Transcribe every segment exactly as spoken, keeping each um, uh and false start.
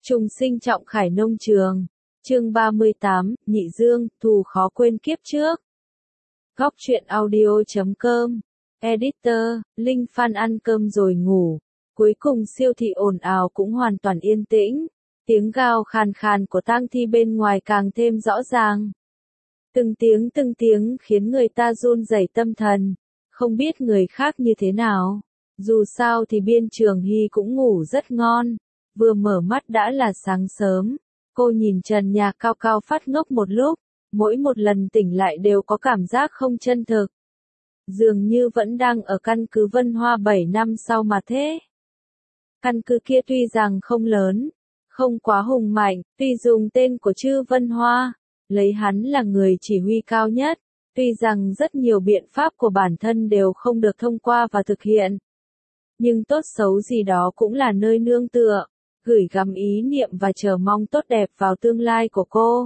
Trùng sinh trọng khải nông trường. Chương ba mươi tám, Nhị Dương, thù khó quên kiếp trước. Góc truyện audio chấm com. Editor, Linh Phan ăn cơm rồi ngủ. Cuối cùng siêu thị ồn ào cũng hoàn toàn yên tĩnh. Tiếng gào khàn khàn của tang thi bên ngoài càng thêm rõ ràng. Từng tiếng từng tiếng khiến người ta run rẩy tâm thần. Không biết người khác như thế nào. Dù sao thì Biên Trường Hy cũng ngủ rất ngon. Vừa mở mắt đã là sáng sớm. Cô nhìn trần nhà cao cao phát ngốc một lúc. Mỗi một lần tỉnh lại đều có cảm giác không chân thực. Dường như vẫn đang ở căn cứ Vân Hoa bảy năm sau mà thế. Căn cứ kia tuy rằng không lớn, không quá hùng mạnh, tuy dùng tên của Chư Vân Hoa, lấy hắn là người chỉ huy cao nhất, tuy rằng rất nhiều biện pháp của bản thân đều không được thông qua và thực hiện. Nhưng tốt xấu gì đó cũng là nơi nương tựa, gửi gắm ý niệm và chờ mong tốt đẹp vào tương lai của cô.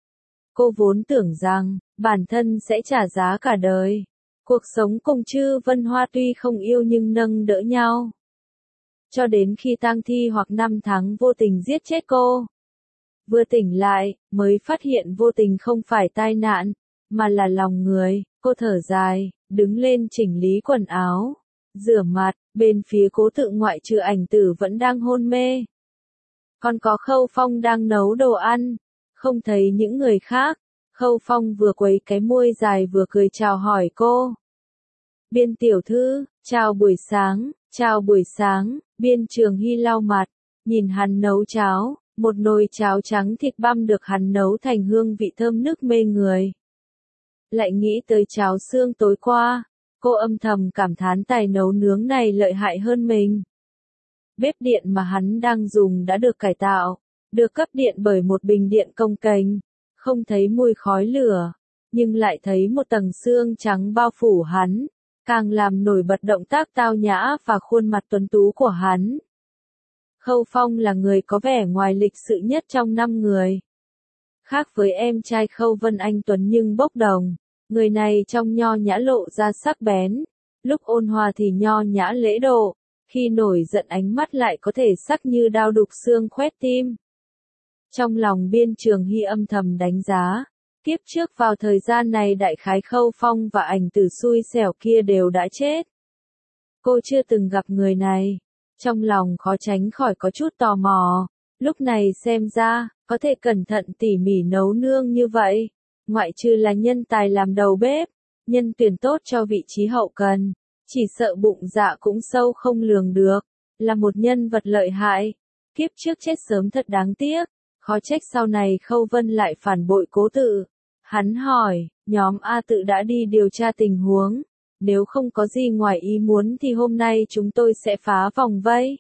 Cô vốn tưởng rằng, bản thân sẽ trả giá cả đời. Cuộc sống cùng Chư Vân Hoa tuy không yêu nhưng nâng đỡ nhau. Cho đến khi tang thi hoặc năm tháng vô tình giết chết cô. Vừa tỉnh lại, mới phát hiện vô tình không phải tai nạn, mà là lòng người. Cô thở dài, đứng lên chỉnh lý quần áo, rửa mặt, bên phía Cố Tự ngoại trừ Ảnh Tử vẫn đang hôn mê. Còn có Khâu Phong đang nấu đồ ăn, không thấy những người khác. Khâu Phong vừa quấy cái môi dài vừa cười chào hỏi cô. Biên tiểu thư, chào buổi sáng, chào buổi sáng. Biên Trường Hy lau mặt, nhìn hắn nấu cháo, một nồi cháo trắng thịt băm được hắn nấu thành hương vị thơm nức mê người. Lại nghĩ tới cháo xương tối qua, cô âm thầm cảm thán tài nấu nướng này lợi hại hơn mình. Bếp điện mà hắn đang dùng đã được cải tạo, được cấp điện bởi một bình điện công kênh, không thấy mùi khói lửa, nhưng lại thấy một tầng xương trắng bao phủ hắn. Càng làm nổi bật động tác tao nhã và khuôn mặt tuấn tú của hắn. Khâu Phong là người có vẻ ngoài lịch sự nhất trong năm người. Khác với em trai Khâu Vân Anh Tuấn nhưng bốc đồng, người này trong nho nhã lộ ra sắc bén, lúc ôn hòa thì nho nhã lễ độ, khi nổi giận ánh mắt lại có thể sắc như đao đục xương khoét tim. Trong lòng Biên Trường Hy âm thầm đánh giá. Tiếp trước vào thời gian này đại khái Khâu Phong và Ảnh Tử xui xẻo kia đều đã chết. Cô chưa từng gặp người này. Trong lòng khó tránh khỏi có chút tò mò. Lúc này xem ra, có thể cẩn thận tỉ mỉ nấu nương như vậy. Ngoại trừ là nhân tài làm đầu bếp, nhân tuyển tốt cho vị trí hậu cần. Chỉ sợ bụng dạ cũng sâu không lường được. Là một nhân vật lợi hại. Kiếp trước chết sớm thật đáng tiếc. Khó trách sau này Khâu Vân lại phản bội Cố Tự. Hắn hỏi, nhóm A Tự đã đi điều tra tình huống. Nếu không có gì ngoài ý muốn thì hôm nay chúng tôi sẽ phá vòng vây.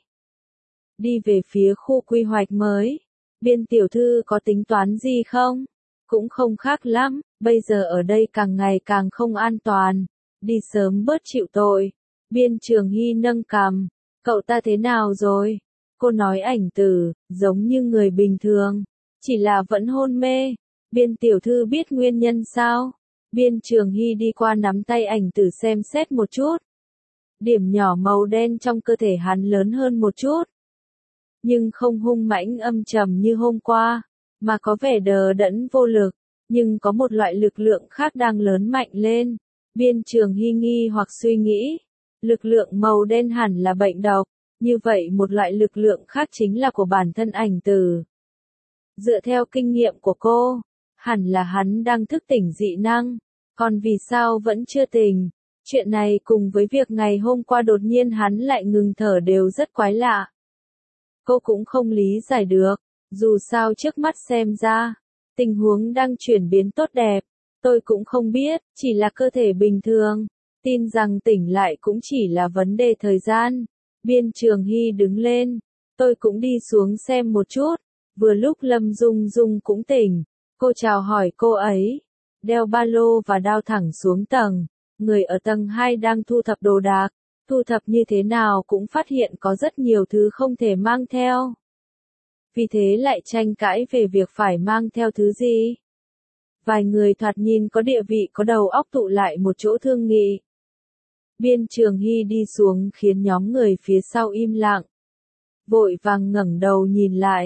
Đi về phía khu quy hoạch mới. Biên tiểu thư có tính toán gì không? Cũng không khác lắm, bây giờ ở đây càng ngày càng không an toàn. Đi sớm bớt chịu tội. Biên Trường Hy nâng cằm. Cậu ta thế nào rồi? Cô nói Ảnh Tử, giống như người bình thường, chỉ là vẫn hôn mê. Biên tiểu thư biết nguyên nhân sao? Biên Trường Hy đi qua nắm tay Ảnh Tử xem xét một chút. Điểm nhỏ màu đen trong cơ thể hắn lớn hơn một chút. Nhưng không hung mãnh âm trầm như hôm qua, mà có vẻ đờ đẫn vô lực. Nhưng có một loại lực lượng khác đang lớn mạnh lên. Biên Trường Hy nghi hoặc suy nghĩ. Lực lượng màu đen hẳn là bệnh độc. Như vậy một loại lực lượng khác chính là của bản thân Ảnh Tử. Dựa theo kinh nghiệm của cô, hẳn là hắn đang thức tỉnh dị năng, còn vì sao vẫn chưa tỉnh? Chuyện này cùng với việc ngày hôm qua đột nhiên hắn lại ngừng thở đều rất quái lạ. Cô cũng không lý giải được, dù sao trước mắt xem ra, tình huống đang chuyển biến tốt đẹp, tôi cũng không biết, chỉ là cơ thể bình thường, tin rằng tỉnh lại cũng chỉ là vấn đề thời gian. Biên Trường Hy đứng lên, tôi cũng đi xuống xem một chút, vừa lúc Lâm Dung Dung cũng tỉnh, cô chào hỏi cô ấy, đeo ba lô và đao thẳng xuống tầng, người ở tầng hai đang thu thập đồ đạc, thu thập như thế nào cũng phát hiện có rất nhiều thứ không thể mang theo. Vì thế lại tranh cãi về việc phải mang theo thứ gì. Vài người thoạt nhìn có địa vị có đầu óc tụ lại một chỗ thương nghị. Biên Trường Hy đi xuống khiến nhóm người phía sau im lặng. Vội vàng ngẩng đầu nhìn lại,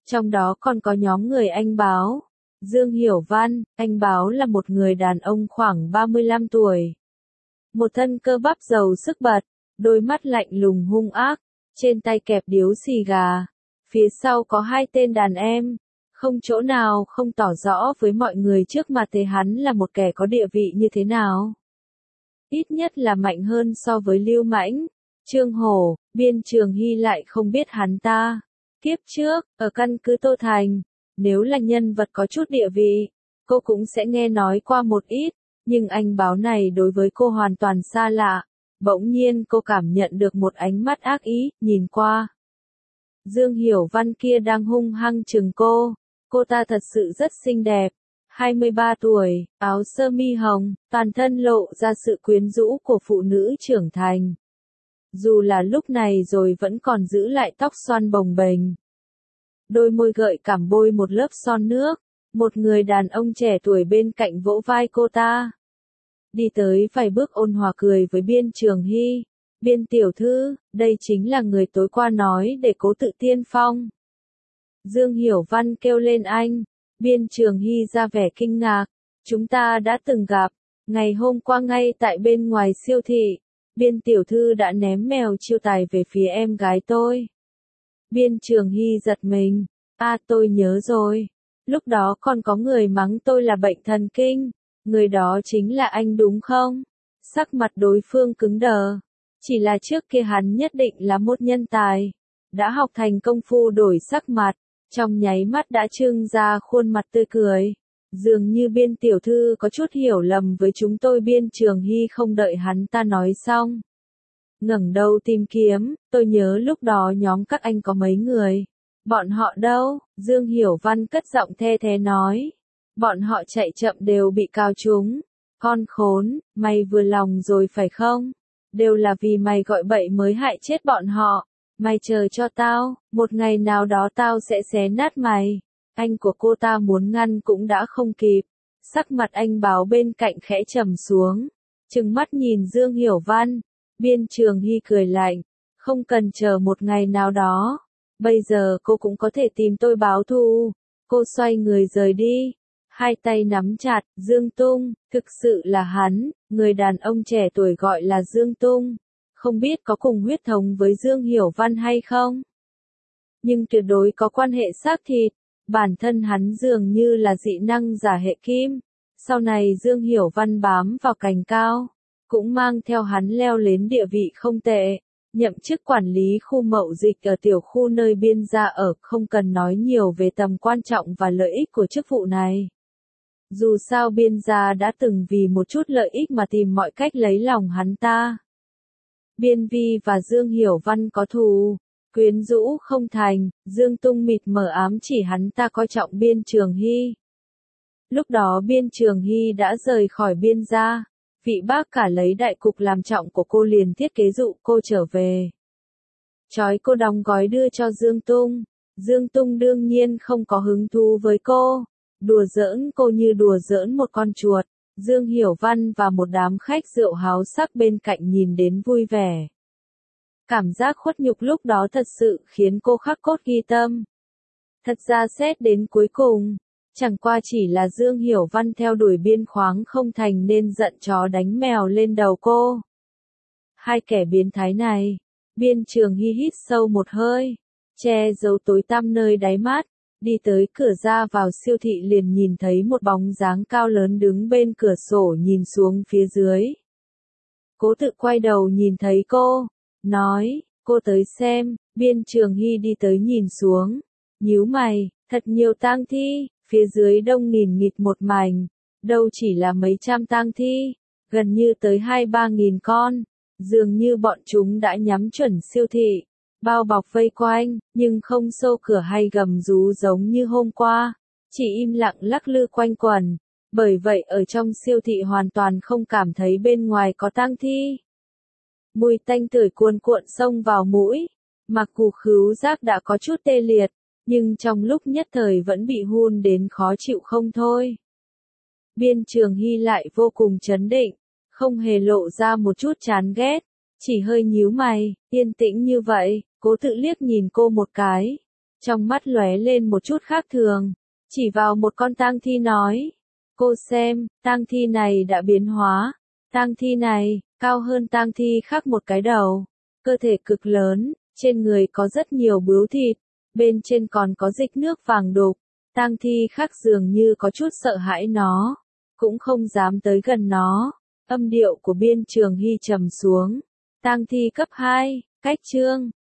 Trong đó còn có nhóm người anh Báo. Dương Hiểu Văn, anh Báo là một người đàn ông khoảng ba mươi lăm tuổi. Một thân cơ bắp giàu sức bật, đôi mắt lạnh lùng hung ác, trên tay kẹp điếu xì gà. Phía sau có hai tên đàn em, không chỗ nào không tỏ rõ với mọi người trước mặt thế hắn là một kẻ có địa vị như thế nào. Ít nhất là mạnh hơn so với Lưu Mãnh, Trương Hổ, Biên Trường Hy lại không biết hắn ta. Kiếp trước, ở căn cứ Tô Thành, nếu là nhân vật có chút địa vị, cô cũng sẽ nghe nói qua một ít, nhưng anh Báo này đối với cô hoàn toàn xa lạ. Bỗng nhiên cô cảm nhận được một ánh mắt ác ý, nhìn qua. Dương Hiểu Văn kia đang hung hăng chừng cô, cô ta thật sự rất xinh đẹp, hai mươi ba tuổi, áo sơ mi hồng, toàn thân lộ ra sự quyến rũ của phụ nữ trưởng thành. Dù là lúc này rồi vẫn còn giữ lại tóc xoăn bồng bềnh. Đôi môi gợi cảm bôi một lớp son nước, một người đàn ông trẻ tuổi bên cạnh vỗ vai cô ta. Đi tới vài bước ôn hòa cười với Biên Trường Hy. Biên tiểu thư, đây chính là người tối qua nói để cố tự tiên phong. Dương Hiểu Văn kêu lên anh. Biên Trường Hy ra vẻ kinh ngạc. Chúng ta đã từng gặp, ngày hôm qua ngay tại bên ngoài siêu thị. Biên tiểu thư đã ném mèo chiêu tài về phía em gái tôi. Biên Trường Hy giật mình. À tôi nhớ rồi. Lúc đó còn có người mắng tôi là bệnh thần kinh. Người đó chính là anh đúng không? Sắc mặt đối phương cứng đờ. Chỉ là trước kia hắn nhất định là một nhân tài. Đã học thành công phu đổi sắc mặt. Trong nháy mắt đã trưng ra khuôn mặt tươi cười. Dường như Biên tiểu thư có chút hiểu lầm với chúng tôi. Biên Trường Hy không đợi hắn ta nói xong. Ngẩng đầu tìm kiếm, tôi nhớ lúc đó nhóm các anh có mấy người. Bọn họ đâu? Dương Hiểu Văn cất giọng the thế nói. Bọn họ chạy chậm đều bị cào trúng. Con khốn, mày vừa lòng rồi phải không? Đều là vì mày gọi bậy mới hại chết bọn họ. Mày chờ cho tao, một ngày nào đó tao sẽ xé nát mày. Anh của cô ta muốn ngăn cũng đã không kịp. Sắc mặt anh Báo bên cạnh khẽ trầm xuống. Trừng mắt nhìn Dương Hiểu Văn. Biên Trường Hy cười lạnh. Không cần chờ một ngày nào đó. Bây giờ cô cũng có thể tìm tôi báo thù. Cô xoay người rời đi. Hai tay nắm chặt, Dương Tung, thực sự là hắn, người đàn ông trẻ tuổi gọi là Dương Tung. Không biết có cùng huyết thống với Dương Hiểu Văn hay không? Nhưng tuyệt đối có quan hệ xác thịt. Bản thân hắn dường như là dị năng giả hệ kim. Sau này Dương Hiểu Văn bám vào cành cao, cũng mang theo hắn leo lên địa vị không tệ. Nhậm chức quản lý khu mậu dịch ở tiểu khu nơi biên gia ở, không cần nói nhiều về tầm quan trọng và lợi ích của chức vụ này. Dù sao biên gia đã từng vì một chút lợi ích mà tìm mọi cách lấy lòng hắn ta. Biên Vi và Dương Hiểu Văn có thù, quyến rũ không thành, Dương Tung mịt mờ ám chỉ hắn ta coi trọng Biên Trường Hy. Lúc đó Biên Trường Hy đã rời khỏi biên gia, vị bác cả lấy đại cục làm trọng của cô liền thiết kế dụ cô trở về. Chói cô đóng gói đưa cho Dương Tung, Dương Tung đương nhiên không có hứng thú với cô, đùa giỡn cô như đùa giỡn một con chuột. Dương Hiểu Văn và một đám khách rượu háo sắc bên cạnh nhìn đến vui vẻ. Cảm giác khuất nhục lúc đó thật sự khiến cô khắc cốt ghi tâm. Thật ra xét đến cuối cùng, chẳng qua chỉ là Dương Hiểu Văn theo đuổi biên khoáng không thành nên giận chó đánh mèo lên đầu cô. Hai kẻ biến thái này, Biên Trường Hy hít sâu một hơi, che giấu tối tăm nơi đáy mắt, đi tới cửa ra vào siêu thị liền nhìn thấy một bóng dáng cao lớn đứng bên cửa sổ nhìn xuống phía dưới. Cố Tự quay đầu nhìn thấy cô, nói, cô tới xem. Biên Trường Hy đi tới nhìn xuống, nhíu mày, thật nhiều tang thi, phía dưới đông nghìn nghịt một mảnh, đâu chỉ là mấy trăm tang thi, gần như tới hai ba nghìn con, dường như bọn chúng đã nhắm chuẩn siêu thị, bao bọc vây quanh, nhưng không xô cửa hay gầm rú giống như hôm qua, chỉ im lặng lắc lư quanh quẩn, bởi vậy ở trong siêu thị hoàn toàn không cảm thấy bên ngoài có tang thi. Mùi tanh tưởi cuồn cuộn xông vào mũi, mặc dù khứu giác đã có chút tê liệt, nhưng trong lúc nhất thời vẫn bị hun đến khó chịu không thôi. Biên Trường Hy lại vô cùng trấn định, không hề lộ ra một chút chán ghét, chỉ hơi nhíu mày, yên tĩnh như vậy, Cố Tự liếc nhìn cô một cái. Trong mắt lóe lên một chút khác thường, chỉ vào một con tang thi nói. Cô xem, tang thi này đã biến hóa. Tang thi này, cao hơn tang thi khác một cái đầu. Cơ thể cực lớn, trên người có rất nhiều bướu thịt, bên trên còn có dịch nước vàng đục. Tang thi khác dường như có chút sợ hãi nó, cũng không dám tới gần nó. Âm điệu của Biên Trường Hy trầm xuống. Tang thi cấp hai, cách chương.